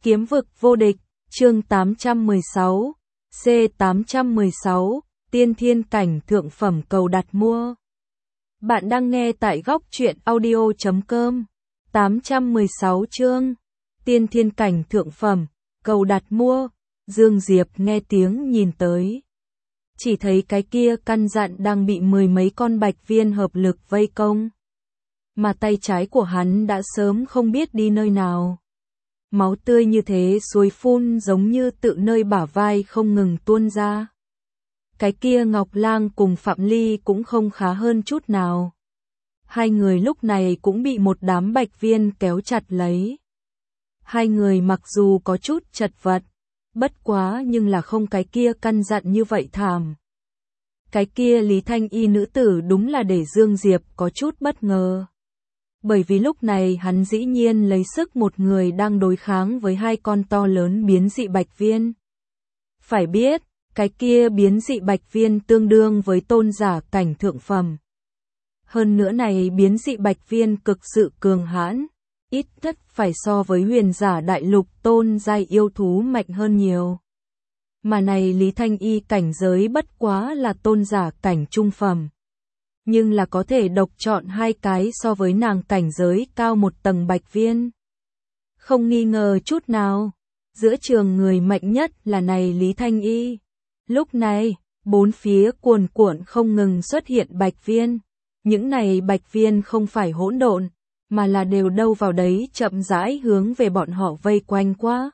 Kiếm vực vô địch, chương 816, C816, tiên thiên cảnh thượng phẩm cầu đặt mua. Bạn đang nghe tại góc truyện audio.com. 816 chương, tiên thiên cảnh thượng phẩm, cầu đặt mua. Dương Diệp nghe tiếng nhìn tới. Chỉ thấy cái kia căn dặn đang bị mười mấy con bạch viên hợp lực vây công. Mà tay trái của hắn đã sớm không biết đi nơi nào. Máu tươi như thế suối phun giống như tự nơi bả vai không ngừng tuôn ra. Cái kia Ngọc Lang cùng Phạm Ly cũng không khá hơn chút nào. Hai người lúc này cũng bị một đám bạch viên kéo chặt lấy. Hai người mặc dù có chút chật vật, bất quá nhưng là không cái kia căn dặn như vậy thảm. Cái kia Lý Thanh Y nữ tử đúng là để Dương Diệp có chút bất ngờ. Bởi vì lúc này hắn dĩ nhiên lấy sức một người đang đối kháng với hai con to lớn biến dị bạch viên. Phải biết, cái kia biến dị bạch viên tương đương với tôn giả cảnh thượng phẩm. Hơn nữa này biến dị bạch viên cực sự cường hãn, ít nhất phải so với huyền giả đại lục tôn giai yêu thú mạnh hơn nhiều. Mà này Lý Thanh Y cảnh giới bất quá là tôn giả cảnh trung phẩm. Nhưng là có thể độc chọn hai cái so với nàng cảnh giới cao một tầng bạch viên. Không nghi ngờ chút nào, giữa trường người mạnh nhất là này Lý Thanh Y. Lúc này, bốn phía cuồn cuộn không ngừng xuất hiện bạch viên. Những này bạch viên không phải hỗn độn, mà là đều đâu vào đấy chậm rãi hướng về bọn họ vây quanh quá.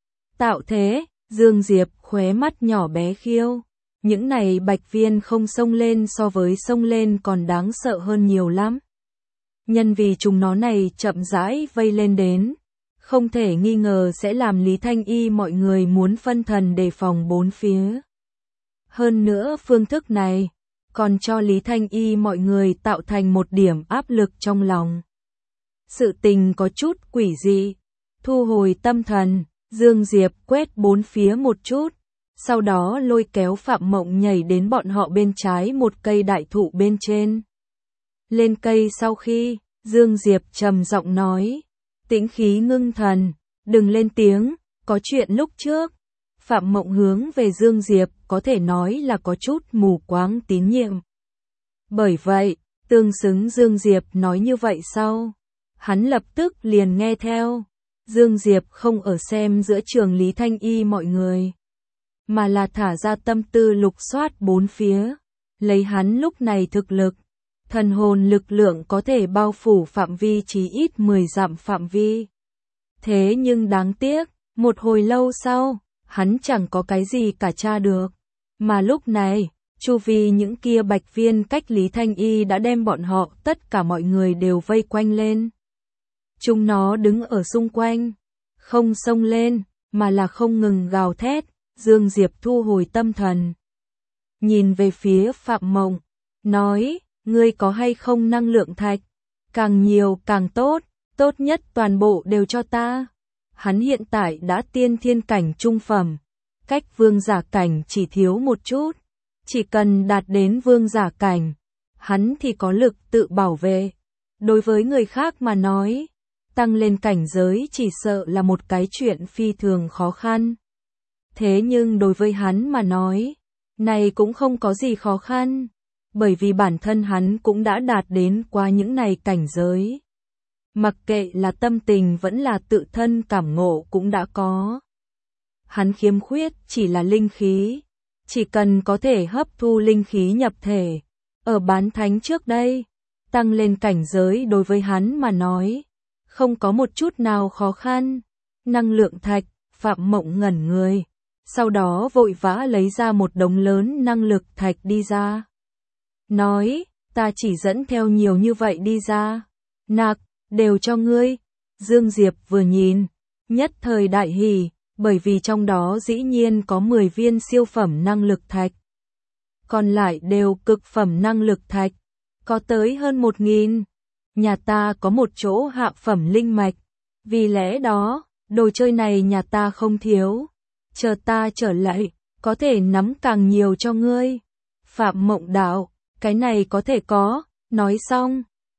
Tạo thế, Dương Diệp khóe mắt nhỏ bé khiêu. Những này bạch viên không xông lên so với xông lên còn đáng sợ hơn nhiều lắm. Nhân vì chúng nó này chậm rãi vây lên đến, không thể nghi ngờ sẽ làm Lý Thanh Y mọi người muốn phân thần đề phòng bốn phía. Hơn nữa phương thức này, còn cho Lý Thanh Y mọi người tạo thành một điểm áp lực trong lòng. Sự tình có chút quỷ dị, thu hồi tâm thần, Dương Diệp quét bốn phía một chút. Sau đó lôi kéo Phạm Mộng nhảy đến bọn họ bên trái một cây đại thụ bên trên. Lên cây sau khi, Dương Diệp trầm giọng nói, tĩnh khí ngưng thần, đừng lên tiếng, có chuyện lúc trước. Phạm Mộng hướng về Dương Diệp có thể nói là có chút mù quáng tín nhiệm. Bởi vậy, tương xứng Dương Diệp nói như vậy sau, hắn lập tức liền nghe theo. Dương Diệp không ở xem giữa trường Lý Thanh Y mọi người, mà là thả ra tâm tư lục soát bốn phía, lấy hắn lúc này thực lực, thần hồn lực lượng có thể bao phủ phạm vi chí ít 10 dặm phạm vi. Thế nhưng đáng tiếc, một hồi lâu sau, hắn chẳng có cái gì cả tra được, mà lúc này, chu vi những kia bạch viên cách Lý Thanh Y đã đem bọn họ tất cả mọi người đều vây quanh lên. Chúng nó đứng ở xung quanh, không xông lên, mà là không ngừng gào thét. Dương Diệp thu hồi tâm thần, nhìn về phía Phạm Mộng, nói, ngươi có hay không năng lượng thạch, càng nhiều càng tốt, tốt nhất toàn bộ đều cho ta. Hắn hiện tại đã tiên thiên cảnh trung phẩm, cách vương giả cảnh chỉ thiếu một chút, chỉ cần đạt đến vương giả cảnh, hắn thì có lực tự bảo vệ. Đối với người khác mà nói, tăng lên cảnh giới chỉ sợ là một cái chuyện phi thường khó khăn. Thế nhưng đối với hắn mà nói, này cũng không có gì khó khăn, bởi vì bản thân hắn cũng đã đạt đến qua những này cảnh giới. Mặc kệ là tâm tình vẫn là tự thân cảm ngộ cũng đã có. Hắn khiếm khuyết chỉ là linh khí, chỉ cần có thể hấp thu linh khí nhập thể, ở bán thánh trước đây, tăng lên cảnh giới đối với hắn mà nói, không có một chút nào khó khăn. Năng lượng thạch, Phạm Mộng ngẩn người. Sau đó vội vã lấy ra một đống lớn năng lực thạch đi ra. Nói, ta chỉ dẫn theo nhiều như vậy đi ra. Nạc, đều cho ngươi. Dương Diệp vừa nhìn, nhất thời đại hỉ, bởi vì trong đó dĩ nhiên có 10 viên siêu phẩm năng lực thạch. Còn lại đều cực phẩm năng lực thạch, có tới hơn 1.000. Nhà ta có một chỗ hạ phẩm linh mạch, vì lẽ đó, đồ chơi này nhà ta không thiếu. Chờ ta trở lại, có thể nắm càng nhiều cho ngươi. Phạm Mộng đạo, cái này có thể có, nói xong,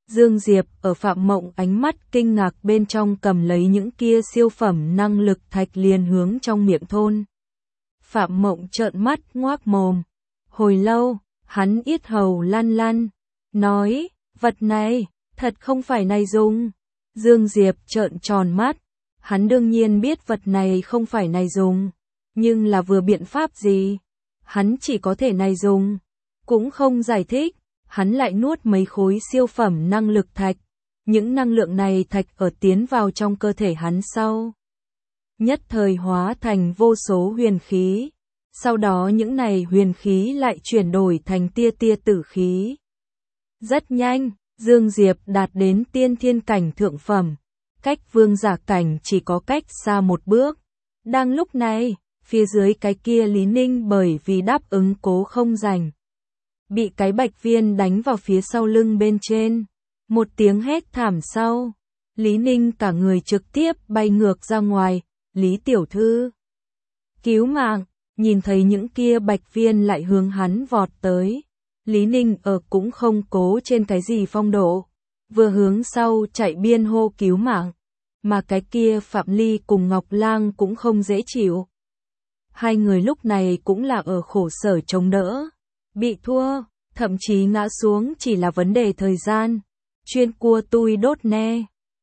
Dương Diệp ở Phạm Mộng ánh mắt kinh ngạc bên trong cầm lấy những kia siêu phẩm năng lực thạch liền hướng trong miệng thôn. Phạm Mộng trợn mắt ngoác mồm. Hồi lâu, hắn yết hầu lăn lăn, nói, vật này, thật không phải này dùng. Dương Diệp trợn tròn mắt, hắn đương nhiên biết vật này không phải này dùng, nhưng là vừa biện pháp gì? Hắn chỉ có thể này dùng, cũng không giải thích, hắn lại nuốt mấy khối siêu phẩm năng lực thạch, những năng lượng này thạch ở tiến vào trong cơ thể hắn sau. Nhất thời hóa thành vô số huyền khí, sau đó những này huyền khí lại chuyển đổi thành tia tia tử khí. Rất nhanh, Dương Diệp đạt đến tiên thiên cảnh thượng phẩm, cách vương giả cảnh chỉ có cách xa một bước. Đang lúc này, phía dưới cái kia Lý Ninh bởi vì đáp ứng cố không rảnh, bị cái bạch viên đánh vào phía sau lưng bên trên. Một tiếng hét thảm sau, Lý Ninh cả người trực tiếp bay ngược ra ngoài. Lý tiểu thư, cứu mạng. Nhìn thấy những kia bạch viên lại hướng hắn vọt tới, Lý Ninh ở cũng không cố trên cái gì phong độ, vừa hướng sau chạy biên hô cứu mạng, mà cái kia Phạm Ly cùng Ngọc Lang cũng không dễ chịu. Hai người lúc này cũng là ở khổ sở chống đỡ, bị thua, thậm chí ngã xuống chỉ là vấn đề thời gian. Chuyên cua tui đốt ne,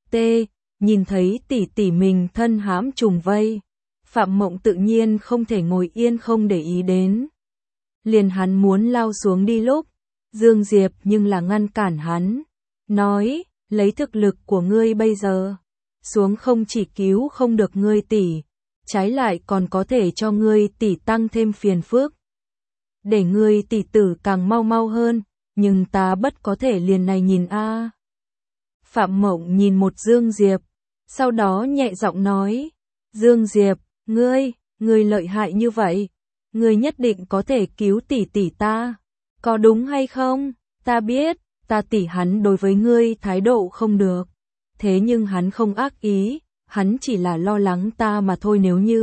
nhìn thấy tỷ tỷ mình thân hãm trùng vây. Phạm Mộng tự nhiên không thể ngồi yên không để ý đến. Liền hắn muốn lao xuống đi lúc, Dương Diệp nhưng là ngăn cản hắn, nói, lấy thực lực của ngươi bây giờ, xuống không chỉ cứu không được ngươi tỷ, trái lại còn có thể cho ngươi tỷ tăng thêm phiền phức. Để ngươi tỷ tử càng mau mau hơn, nhưng ta bất có thể liền này nhìn a. Phạm Mộng nhìn một Dương Diệp, sau đó nhẹ giọng nói, Dương Diệp, ngươi lợi hại như vậy, ngươi nhất định có thể cứu tỷ tỷ ta, có đúng hay không? Ta biết, ta tỷ hắn đối với ngươi thái độ không được, thế nhưng hắn không ác ý, hắn chỉ là lo lắng ta mà thôi.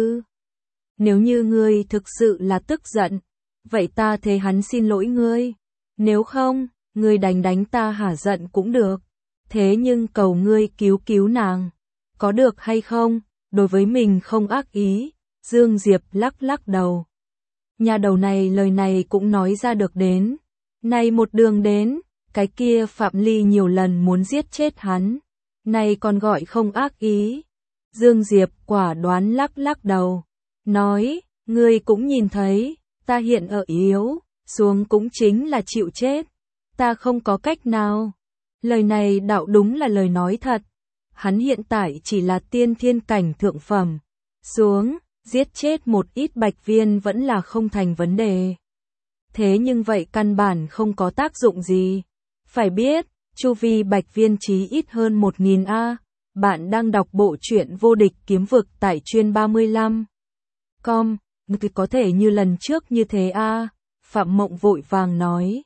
Nếu như ngươi thực sự là tức giận, vậy ta thế hắn xin lỗi ngươi, nếu không, ngươi đánh ta hả giận cũng được, thế nhưng cầu ngươi cứu nàng, có được hay không? Đối với mình không ác ý, Dương Diệp lắc đầu. Nhà đầu này lời này cũng nói ra được đến. Này một đường đến, cái kia Phạm Ly nhiều lần muốn giết chết hắn. Này còn gọi không ác ý. Dương Diệp quả đoán lắc đầu. Nói, ngươi cũng nhìn thấy, ta hiện ở yếu, xuống cũng chính là chịu chết. Ta không có cách nào. Lời này đạo đúng là lời nói thật. Hắn hiện tại chỉ là tiên thiên cảnh thượng phẩm, xuống, giết chết một ít bạch viên vẫn là không thành vấn đề. Thế nhưng vậy căn bản không có tác dụng gì. Phải biết, chu vi bạch viên chí ít hơn 1000 A. Bạn đang đọc bộ truyện Vô Địch Kiếm Vực tại chuyên 35. Com, có thể như lần trước như thế A. Phạm Mộng vội vàng nói.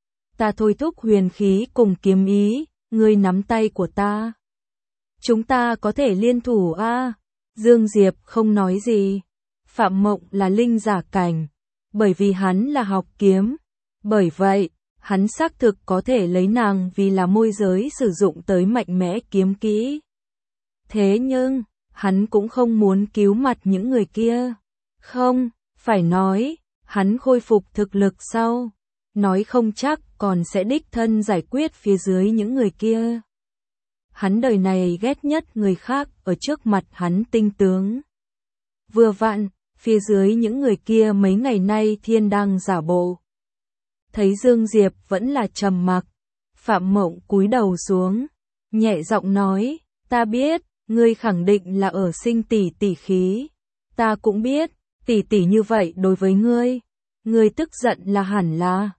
Ta thôi thúc huyền khí cùng kiếm ý, ngươi nắm tay của ta. Chúng ta có thể liên thủ a. Dương Diệp không nói gì. Phạm Mộng là linh giả cảnh, bởi vì hắn là học kiếm. Bởi vậy, hắn xác thực có thể lấy nàng vì là môi giới sử dụng tới mạnh mẽ kiếm kỹ. Thế nhưng, hắn cũng không muốn cứu mặt những người kia. Không, phải nói, hắn khôi phục thực lực sau. Nói không chắc còn sẽ đích thân giải quyết phía dưới những người kia. Hắn đời này ghét nhất người khác ở trước mặt hắn tinh tướng. Vừa vặn, phía dưới những người kia mấy ngày nay thiên đang giả bộ. Thấy Dương Diệp vẫn là trầm mặc, Phạm Mộng cúi đầu xuống, nhẹ giọng nói, ta biết, ngươi khẳng định là ở sinh tỷ khí. Ta cũng biết, tỷ như vậy đối với ngươi tức giận là hẳn là.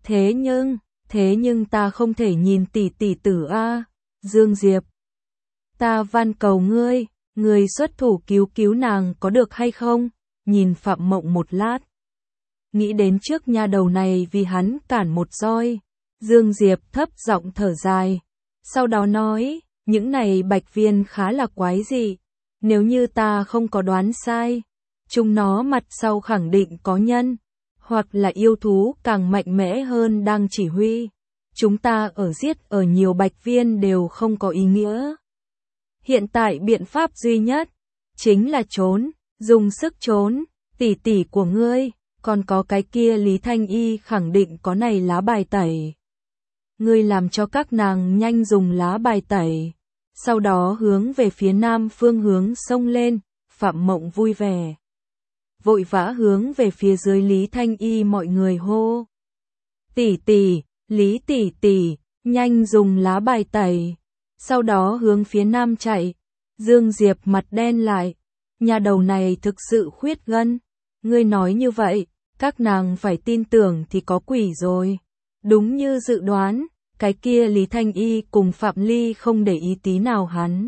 Thế nhưng ta không thể nhìn tỷ tử a. Dương Diệp, ta van cầu ngươi xuất thủ cứu nàng có được hay không? Nhìn Phạm Mộng một lát, nghĩ đến trước nha đầu này vì hắn cản một roi, Dương Diệp thấp giọng thở dài, sau đó nói, những này bạch viên khá là quái dị, nếu như ta không có đoán sai, chúng nó mặt sau khẳng định có nhân, hoặc là yêu thú càng mạnh mẽ hơn đang chỉ huy. chúng ta giết ở nhiều bạch viên đều không có ý nghĩa. Hiện tại biện pháp duy nhất chính là trốn, dùng sức trốn, tỷ tỷ của ngươi, còn có cái kia Lý Thanh Y khẳng định có này lá bài tẩy. Ngươi làm cho các nàng nhanh dùng lá bài tẩy, sau đó hướng về phía nam phương hướng xông lên. Phạm Mộng vui vẻ, vội vã hướng về phía dưới Lý Thanh Y mọi người hô. Tỷ tỷ, Lý tỷ tỷ, nhanh dùng lá bài tẩy, sau đó hướng phía nam chạy. Dương Diệp mặt đen lại, nhà đầu này thực sự khuyết gân, ngươi nói như vậy, các nàng phải tin tưởng thì có quỷ rồi. Đúng như dự đoán, cái kia Lý Thanh Y cùng Phạm Ly không để ý tí nào hắn.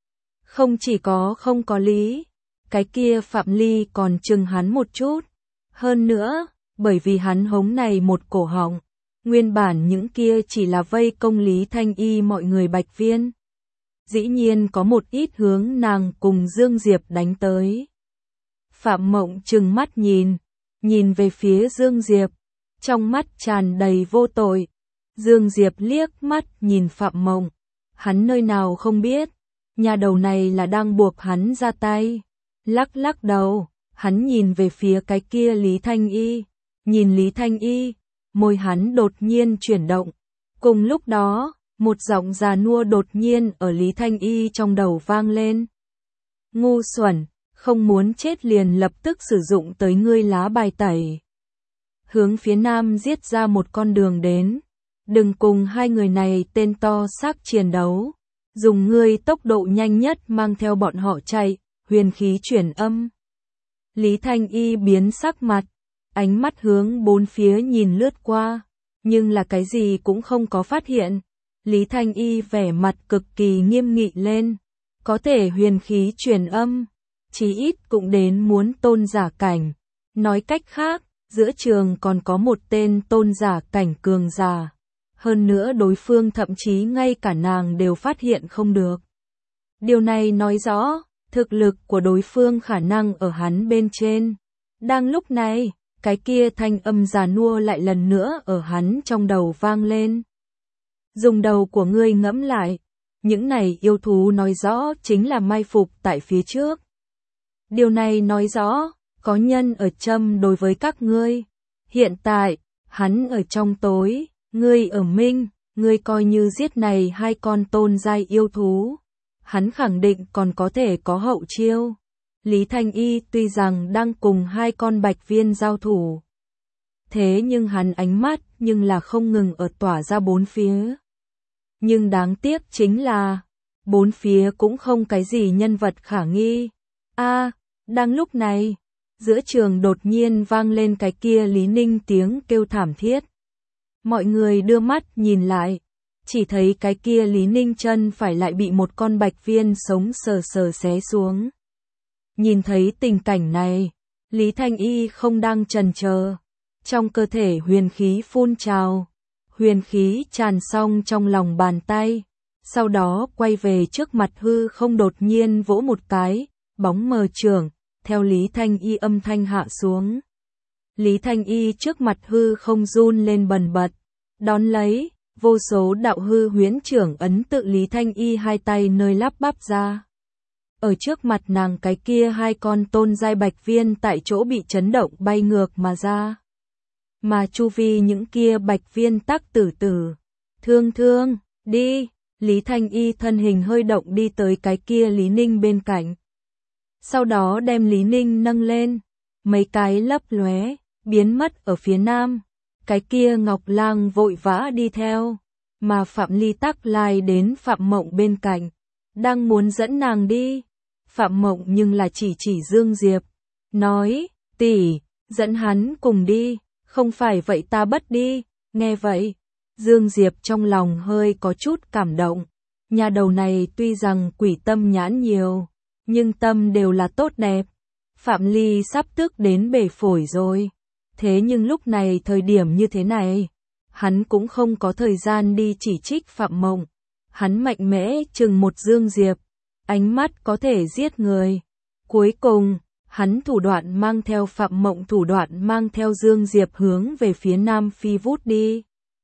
Không chỉ không có lý, cái kia Phạm Ly còn chừng hắn một chút. Hơn nữa, bởi vì hắn hống này một cổ họng, nguyên bản những kia chỉ là vây công Lý Thanh Y mọi người bạch viên. Dĩ nhiên có một ít hướng nàng cùng Dương Diệp đánh tới. Phạm Mộng trừng mắt nhìn về phía Dương Diệp, trong mắt tràn đầy vô tội. Dương Diệp liếc mắt nhìn Phạm Mộng, hắn nơi nào không biết, nhà đầu này là đang buộc hắn ra tay. Lắc đầu, hắn nhìn về phía cái kia Lý Thanh Y, nhìn Lý Thanh Y, môi hắn đột nhiên chuyển động. Cùng lúc đó, một giọng già nua đột nhiên ở Lý Thanh Y trong đầu vang lên. Ngu xuẩn, không muốn chết liền lập tức sử dụng tới ngươi lá bài tẩy. Hướng phía nam giết ra một con đường đến. Đừng cùng hai người này tên to xác chiến đấu. Dùng ngươi tốc độ nhanh nhất mang theo bọn họ chạy, huyền khí chuyển âm. Lý Thanh Y biến sắc mặt, ánh mắt hướng bốn phía nhìn lướt qua, nhưng là cái gì cũng không có phát hiện. Lý Thanh Y vẻ mặt cực kỳ nghiêm nghị lên, có thể huyền khí truyền âm, chí ít cũng đến muốn tôn giả cảnh. Nói cách khác, giữa trường còn có một tên tôn giả cảnh cường giả. Hơn nữa đối phương thậm chí ngay cả nàng đều phát hiện không được. Điều này nói rõ, thực lực của đối phương khả năng ở hắn bên trên. Đang lúc này, cái kia thanh âm già nua lại lần nữa ở hắn trong đầu vang lên. Dùng đầu của ngươi ngẫm lại, những này yêu thú nói rõ chính là mai phục tại phía trước. Điều này nói rõ, có nhân ở châm đối với các ngươi. Hiện tại, hắn ở trong tối, ngươi ở minh, ngươi coi như giết này hai con tôn giai yêu thú. Hắn khẳng định còn có thể có hậu chiêu. Lý Thanh Y tuy rằng đang cùng hai con bạch viên giao thủ, thế nhưng hắn ánh mắt nhưng là không ngừng ở tỏa ra bốn phía. Nhưng đáng tiếc chính là, bốn phía cũng không cái gì nhân vật khả nghi. Đang lúc này, giữa trường đột nhiên vang lên cái kia Lý Ninh tiếng kêu thảm thiết. Mọi người đưa mắt nhìn lại, chỉ thấy cái kia Lý Ninh chân phải lại bị một con bạch viên sống sờ xé xuống. Nhìn thấy tình cảnh này, Lý Thanh Y không đang chần chờ, trong cơ thể huyền khí phun trào, huyền khí tràn xong trong lòng bàn tay, sau đó quay về trước mặt hư không đột nhiên vỗ một cái, bóng mờ trưởng, theo Lý Thanh Y âm thanh hạ xuống. Lý Thanh Y trước mặt hư không run lên bần bật, đón lấy, vô số đạo hư huyễn trưởng ấn tự Lý Thanh Y hai tay nơi lắp bắp ra. Ở trước mặt nàng cái kia hai con tôn giai bạch viên tại chỗ bị chấn động bay ngược mà ra. Mà chu vi những kia bạch viên tắc tử, thương, đi, Lý Thanh Y thân hình hơi động đi tới cái kia Lý Ninh bên cạnh. Sau đó đem Lý Ninh nâng lên, mấy cái lấp lóe, biến mất ở phía nam. Cái kia Ngọc Lang vội vã đi theo, mà Phạm Ly tắc lai đến Phạm Mộng bên cạnh, đang muốn dẫn nàng đi. Phạm Mộng nhưng là chỉ Dương Diệp, nói, tỷ, dẫn hắn cùng đi, không phải vậy ta bất đi. Nghe vậy, Dương Diệp trong lòng hơi có chút cảm động, nhà đầu này tuy rằng quỷ tâm nhãn nhiều, nhưng tâm đều là tốt đẹp. Phạm Ly sắp tức đến bể phổi rồi, thế nhưng lúc này thời điểm như thế này, hắn cũng không có thời gian đi chỉ trích Phạm Mộng. Hắn mạnh mẽ chừng một Dương Diệp, ánh mắt có thể giết người. Cuối cùng, hắn thủ đoạn mang theo Phạm Mộng thủ đoạn mang theo Dương Diệp hướng về phía nam phi vút đi.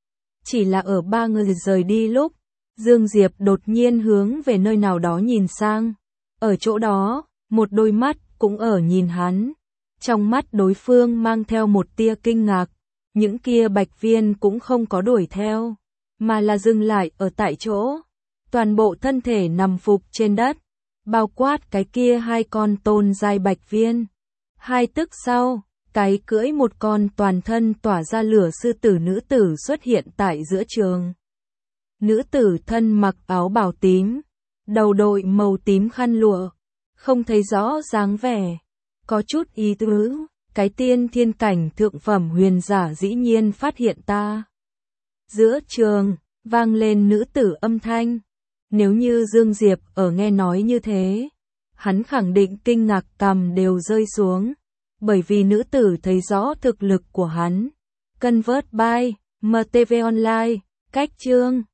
Chỉ là ở ba người rời đi lúc, Dương Diệp đột nhiên hướng về nơi nào đó nhìn sang. Ở chỗ đó, một đôi mắt cũng ở nhìn hắn. Trong mắt đối phương mang theo một tia kinh ngạc. Những kia bạch viên cũng không có đuổi theo, mà là dừng lại ở tại chỗ. Toàn bộ thân thể nằm phục trên đất, bao quát cái kia hai con tôn giai bạch viên. Hai tức sau, cái cưỡi một con toàn thân tỏa ra lửa sư tử nữ tử xuất hiện tại giữa trường. Nữ tử thân mặc áo bào tím, đầu đội màu tím khăn lụa, không thấy rõ dáng vẻ, có chút ý tứ, cái tiên thiên cảnh thượng phẩm huyền giả dĩ nhiên phát hiện ta. Giữa trường, vang lên nữ tử âm thanh, nếu như Dương Diệp ở nghe nói như thế, hắn khẳng định kinh ngạc cằm đều rơi xuống, bởi vì nữ tử thấy rõ thực lực của hắn. Convert by MTV Online, cách chương